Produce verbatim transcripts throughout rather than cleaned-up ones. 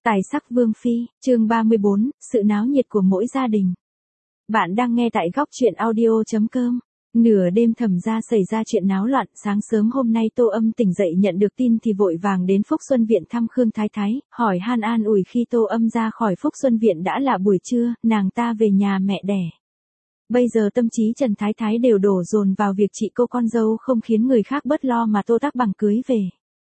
Tài sắc vương phi, chương ba mươi bốn, sự náo nhiệt của mỗi gia đình. Bạn đang nghe tại góc truyện audio.com. Nửa đêm Thẩm gia xảy ra chuyện náo loạn, sáng sớm hôm nay Tô Âm tỉnh dậy nhận được tin thì vội vàng đến Phúc Xuân Viện thăm Khương Thái Thái, hỏi han an ủi khi Tô Âm ra khỏi Phúc Xuân Viện đã là buổi trưa, nàng ta về nhà mẹ đẻ. Bây giờ tâm trí Trần Thái Thái đều đổ dồn vào việc trị cô con dâu không khiến người khác bớt lo mà Tô Tác Bằng cưới về.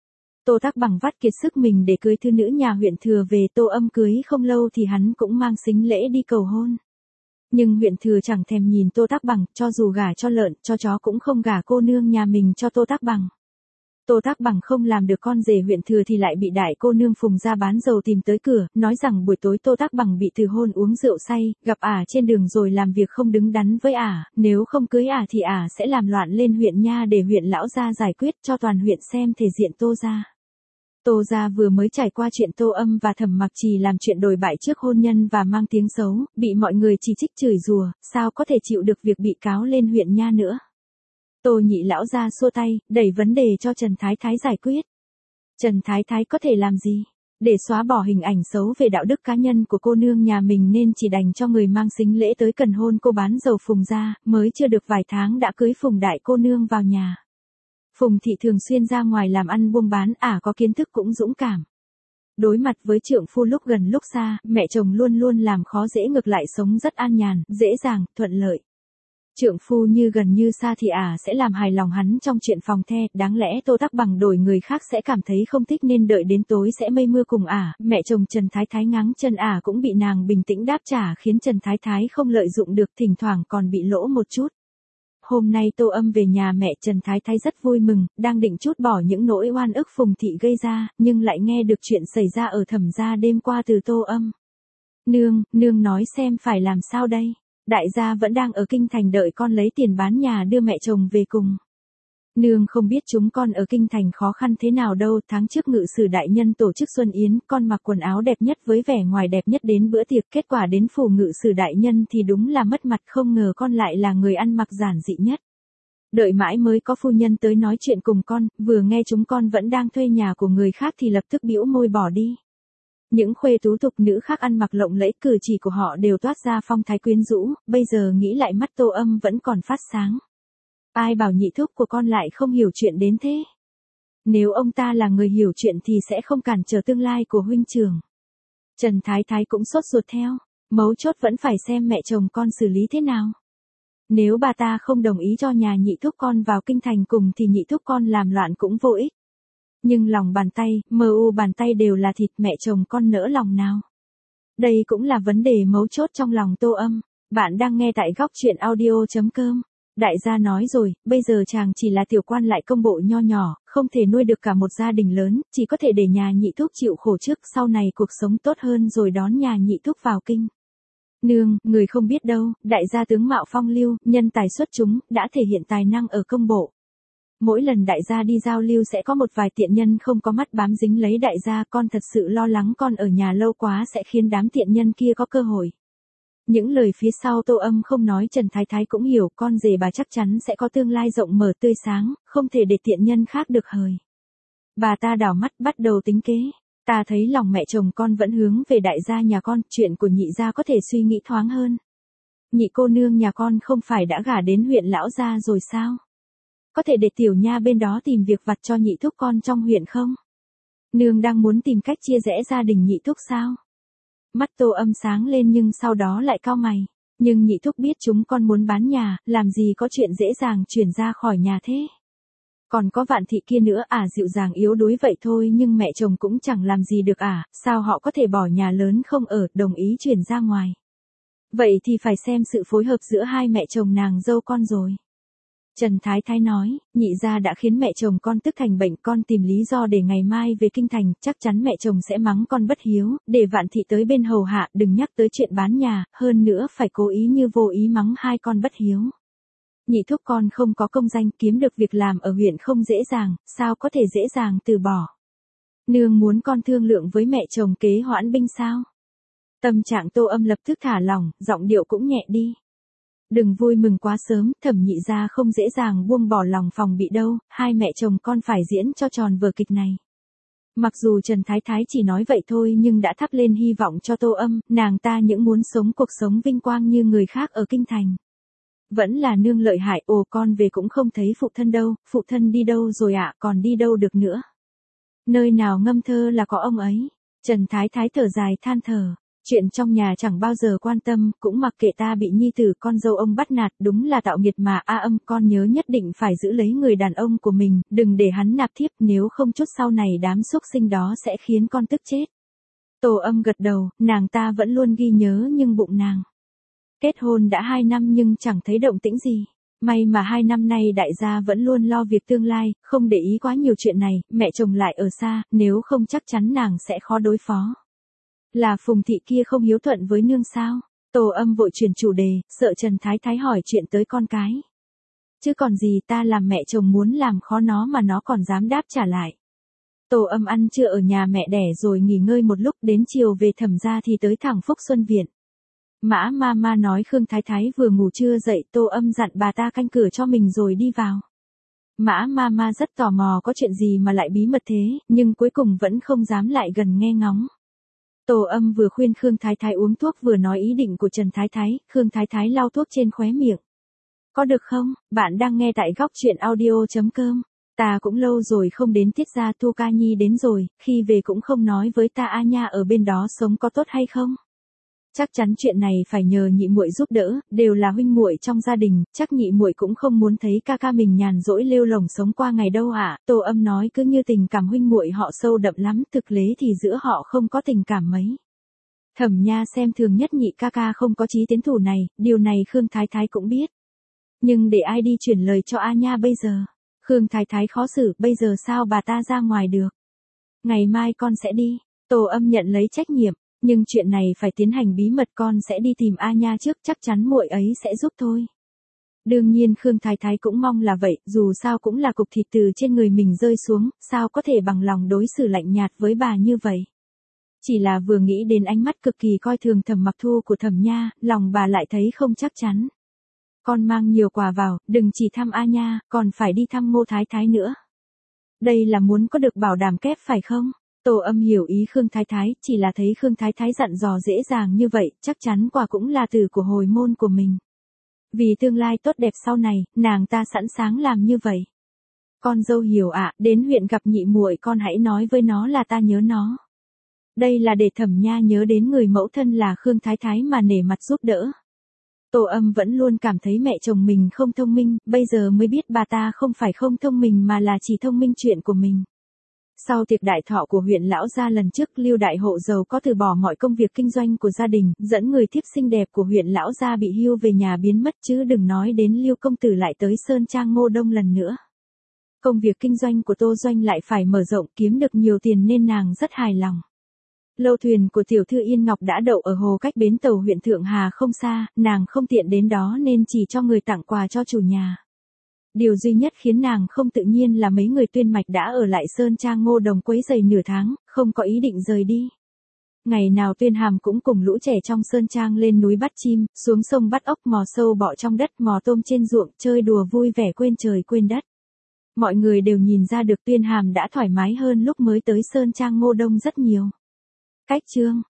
Tô Tác Bằng vắt kiệt sức mình để cưới thư nữ nhà huyện Thừa về. Tô Âm cưới không lâu thì hắn cũng mang sính lễ đi cầu hôn. Nhưng huyện Thừa chẳng thèm nhìn Tô Tác Bằng, cho dù gả cho lợn, cho chó cũng không gả cô nương nhà mình cho Tô Tác Bằng. Tô Tác Bằng không làm được con rể huyện Thừa thì lại bị đại cô nương Phùng gia bán dầu tìm tới cửa, nói rằng buổi tối Tô Tác Bằng bị từ hôn uống rượu say, gặp ả trên đường rồi làm việc không đứng đắn với ả, nếu không cưới ả thì ả sẽ làm loạn lên huyện nha để huyện lão gia giải quyết cho toàn huyện xem thể diện Tô gia. Tô gia vừa mới trải qua chuyện Tô Âm và Thẩm Mặc Trì làm chuyện đồi bại trước hôn nhân và mang tiếng xấu, bị mọi người chỉ trích chửi rủa, sao có thể chịu được việc bị cáo lên huyện nha nữa. Tô nhị lão gia xua tay, đẩy vấn đề cho Trần Thái Thái giải quyết. Trần Thái Thái có thể làm gì? Để xóa bỏ hình ảnh xấu về đạo đức cá nhân của cô nương nhà mình nên chỉ đành cho người mang sính lễ tới cần hôn cô bán dầu Phùng gia, mới chưa được vài tháng đã cưới Phùng đại cô nương vào nhà. Phùng thị thường xuyên ra ngoài làm ăn buôn bán, ả có kiến thức cũng dũng cảm. Đối mặt với trượng phu lúc gần lúc xa, mẹ chồng luôn luôn làm khó dễ, ngược lại sống rất an nhàn, dễ dàng, thuận lợi. Trượng phu như gần như xa thì ả sẽ làm hài lòng hắn trong chuyện phòng the, đáng lẽ Tô Tác Bằng đổi người khác sẽ cảm thấy không thích nên đợi đến tối sẽ mây mưa cùng ả. Mẹ chồng Trần Thái Thái ngáng chân ả cũng bị nàng bình tĩnh đáp trả khiến Trần Thái Thái không lợi dụng được, thỉnh thoảng còn bị lỗ một chút. Hôm nay Tô Âm về nhà mẹ Trần Thái Thái rất vui mừng, đang định trút bỏ những nỗi oan ức Phùng thị gây ra, nhưng lại nghe được chuyện xảy ra ở Thẩm gia đêm qua từ Tô Âm. Nương, nương nói xem phải làm sao đây? Đại gia vẫn đang ở kinh thành đợi con lấy tiền bán nhà đưa mẹ chồng về cùng. Nương không biết chúng con ở kinh thành khó khăn thế nào đâu, tháng trước ngự sử đại nhân tổ chức xuân yến, con mặc quần áo đẹp nhất với vẻ ngoài đẹp nhất đến bữa tiệc, kết quả đến phủ ngự sử đại nhân thì đúng là mất mặt, không ngờ con lại là người ăn mặc giản dị nhất. Đợi mãi mới có phu nhân tới nói chuyện cùng con, vừa nghe chúng con vẫn đang thuê nhà của người khác thì lập tức bĩu môi bỏ đi. Những khuê tú tục nữ khác ăn mặc lộng lẫy, cử chỉ của họ đều toát ra phong thái quyến rũ, bây giờ nghĩ lại mắt Tô Âm vẫn còn phát sáng. Ai bảo nhị thúc của con lại không hiểu chuyện đến thế? Nếu ông ta là người hiểu chuyện thì sẽ không cản trở tương lai của huynh trưởng. Trần Thái Thái cũng sốt ruột theo, mấu chốt vẫn phải xem mẹ chồng con xử lý thế nào. Nếu bà ta không đồng ý cho nhà nhị thúc con vào kinh thành cùng thì nhị thúc con làm loạn cũng vô ích. Nhưng lòng bàn tay, mờ u bàn tay đều là thịt, mẹ chồng con nỡ lòng nào? Đây cũng là vấn đề mấu chốt trong lòng Tô Âm. Bạn đang nghe tại góc truyện audio.com. Đại gia nói rồi, bây giờ chàng chỉ là tiểu quan lại công bộ nho nhỏ, không thể nuôi được cả một gia đình lớn, chỉ có thể để nhà nhị thúc chịu khổ trước, sau này cuộc sống tốt hơn rồi đón nhà nhị thúc vào kinh. Nương, người không biết đâu, đại gia tướng mạo phong lưu, nhân tài xuất chúng, đã thể hiện tài năng ở công bộ. Mỗi lần đại gia đi giao lưu sẽ có một vài tiện nhân không có mắt bám dính lấy đại gia, con thật sự lo lắng con ở nhà lâu quá sẽ khiến đám tiện nhân kia có cơ hội. Những lời phía sau Tô Âm không nói Trần Thái Thái cũng hiểu, con rể bà chắc chắn sẽ có tương lai rộng mở tươi sáng, không thể để tiện nhân khác được hời. Bà ta đảo mắt bắt đầu tính kế. Ta thấy lòng mẹ chồng con vẫn hướng về đại gia nhà con, chuyện của nhị gia có thể suy nghĩ thoáng hơn. Nhị cô nương nhà con không phải đã gả đến huyện lão gia rồi sao? Có thể để tiểu nha bên đó tìm việc vặt cho nhị thúc con trong huyện không? Nương đang muốn tìm cách chia rẽ gia đình nhị thúc sao? Mắt Tô Âm sáng lên nhưng sau đó lại cau mày. Nhưng nhị thúc biết chúng con muốn bán nhà, làm gì có chuyện dễ dàng chuyển ra khỏi nhà thế? Còn có Vạn thị kia nữa, ả à, dịu dàng yếu đuối vậy thôi nhưng mẹ chồng cũng chẳng làm gì được ả, à, sao họ có thể bỏ nhà lớn không ở, đồng ý chuyển ra ngoài? Vậy thì phải xem sự phối hợp giữa hai mẹ chồng nàng dâu con rồi. Trần Thái Thái nói, nhị gia đã khiến mẹ chồng con tức thành bệnh, con tìm lý do để ngày mai về kinh thành, chắc chắn mẹ chồng sẽ mắng con bất hiếu, để Vạn thị tới bên hầu hạ, đừng nhắc tới chuyện bán nhà, hơn nữa phải cố ý như vô ý mắng hai con bất hiếu. Nhị thúc con không có công danh, kiếm được việc làm ở huyện không dễ dàng, sao có thể dễ dàng từ bỏ? Nương muốn con thương lượng với mẹ chồng kế hoãn binh sao? Tâm trạng Tô Âm lập tức thả lỏng, giọng điệu cũng nhẹ đi. Đừng vui mừng quá sớm, Thẩm nhị gia không dễ dàng buông bỏ lòng phòng bị đâu, hai mẹ chồng con phải diễn cho tròn vở kịch này. Mặc dù Trần Thái Thái chỉ nói vậy thôi nhưng đã thắp lên hy vọng cho Tô Âm, nàng ta những muốn sống cuộc sống vinh quang như người khác ở kinh thành. Vẫn là nương lợi hại, ồ con về cũng không thấy phụ thân đâu, phụ thân đi đâu rồi ạ, còn đi đâu được nữa. Nơi nào ngâm thơ là có ông ấy. Trần Thái Thái thở dài than thở. Chuyện trong nhà chẳng bao giờ quan tâm, cũng mặc kệ ta bị nhi tử con dâu ông bắt nạt, đúng là tạo nghiệt mà. A Âm, con nhớ nhất định phải giữ lấy người đàn ông của mình, đừng để hắn nạp thiếp, nếu không chút sau này đám xúc sinh đó sẽ khiến con tức chết. Tô Âm gật đầu, nàng ta vẫn luôn ghi nhớ nhưng bụng nàng. Kết hôn đã hai năm nhưng chẳng thấy động tĩnh gì. May mà hai năm nay đại gia vẫn luôn lo việc tương lai, không để ý quá nhiều chuyện này, mẹ chồng lại ở xa, nếu không chắc chắn nàng sẽ khó đối phó. Là Phùng thị kia không hiếu thuận với nương sao? Tô Âm vội chuyển chủ đề, sợ Trần Thái Thái hỏi chuyện tới con cái. Chứ còn gì, ta làm mẹ chồng muốn làm khó nó mà nó còn dám đáp trả lại. Tô Âm ăn trưa ở nhà mẹ đẻ rồi nghỉ ngơi một lúc, đến chiều về Thẩm gia thì tới thẳng Phúc Xuân Viện. Mã Mama nói Khương Thái Thái vừa ngủ trưa dậy, Tô Âm dặn bà ta canh cửa cho mình rồi đi vào. Mã Mama rất tò mò có chuyện gì mà lại bí mật thế, nhưng cuối cùng vẫn không dám lại gần nghe ngóng. Tô Âm vừa khuyên Khương Thái Thái uống thuốc vừa nói ý định của Trần Thái Thái, Khương Thái Thái lau thuốc trên khóe miệng. Có được không, bạn đang nghe tại góc truyện audio chấm com. Ta cũng lâu rồi không đến Tiết gia, Thu Ca Nhi đến rồi, khi về cũng không nói với ta a nha ở bên đó sống có tốt hay không. Chắc chắn chuyện này phải nhờ nhị muội giúp đỡ, đều là huynh muội trong gia đình, chắc nhị muội cũng không muốn thấy ca ca mình nhàn rỗi lêu lổng sống qua ngày đâu ạ. À? Tô Âm nói cứ như tình cảm huynh muội họ sâu đậm lắm, thực tế thì giữa họ không có tình cảm mấy. Thẩm Nha xem thường nhất nhị ca ca không có chí tiến thủ này, điều này Khương Thái Thái cũng biết. Nhưng để ai đi chuyển lời cho A Nha bây giờ? Khương Thái Thái khó xử, bây giờ sao bà ta ra ngoài được? Ngày mai con sẽ đi. Tô Âm nhận lấy trách nhiệm. Nhưng chuyện này phải tiến hành bí mật, con sẽ đi tìm A Nha trước, chắc chắn muội ấy sẽ giúp thôi. Đương nhiên Khương Thái Thái cũng mong là vậy, dù sao cũng là cục thịt từ trên người mình rơi xuống, sao có thể bằng lòng đối xử lạnh nhạt với bà như vậy. Chỉ là vừa nghĩ đến ánh mắt cực kỳ coi thường Thẩm Mặc Thu của Thẩm Nha, lòng bà lại thấy không chắc chắn. Con mang nhiều quà vào, đừng chỉ thăm A Nha, còn phải đi thăm Ngô Thái Thái nữa. Đây là muốn có được bảo đảm kép phải không? Tô Âm hiểu ý Khương Thái Thái, chỉ là thấy Khương Thái Thái dặn dò dễ dàng như vậy, chắc chắn quà cũng là từ của hồi môn của mình. Vì tương lai tốt đẹp sau này, nàng ta sẵn sàng làm như vậy. Con dâu hiểu ạ, đến huyện gặp nhị muội con hãy nói với nó là ta nhớ nó. Đây là để Thẩm Nha nhớ đến người mẫu thân là Khương Thái Thái mà nể mặt giúp đỡ. Tô Âm vẫn luôn cảm thấy mẹ chồng mình không thông minh, bây giờ mới biết bà ta không phải không thông minh mà là chỉ thông minh chuyện của mình. Sau tiệc đại thọ của huyện lão gia lần trước, Lưu đại hộ giàu có từ bỏ mọi công việc kinh doanh của gia đình, dẫn người thiếp xinh đẹp của huyện lão gia bị hưu về nhà biến mất, chứ đừng nói đến Lưu công tử lại tới Sơn Trang Ngô Đông lần nữa. Công việc kinh doanh của Tô Doanh lại phải mở rộng, kiếm được nhiều tiền nên nàng rất hài lòng. Lâu thuyền của tiểu thư Yên Ngọc đã đậu ở hồ cách bến tàu huyện Thượng Hà không xa, nàng không tiện đến đó nên chỉ cho người tặng quà cho chủ nhà. Điều duy nhất khiến nàng không tự nhiên là mấy người Tuyên Mạch đã ở lại Sơn Trang Ngô Đồng quấy rầy nửa tháng, không có ý định rời đi. Ngày nào Tuyên Hàm cũng cùng lũ trẻ trong Sơn Trang lên núi bắt chim, xuống sông bắt ốc, mò sâu bọ trong đất, mò tôm trên ruộng, chơi đùa vui vẻ quên trời quên đất. Mọi người đều nhìn ra được Tuyên Hàm đã thoải mái hơn lúc mới tới Sơn Trang Ngô Đông rất nhiều. Cách chương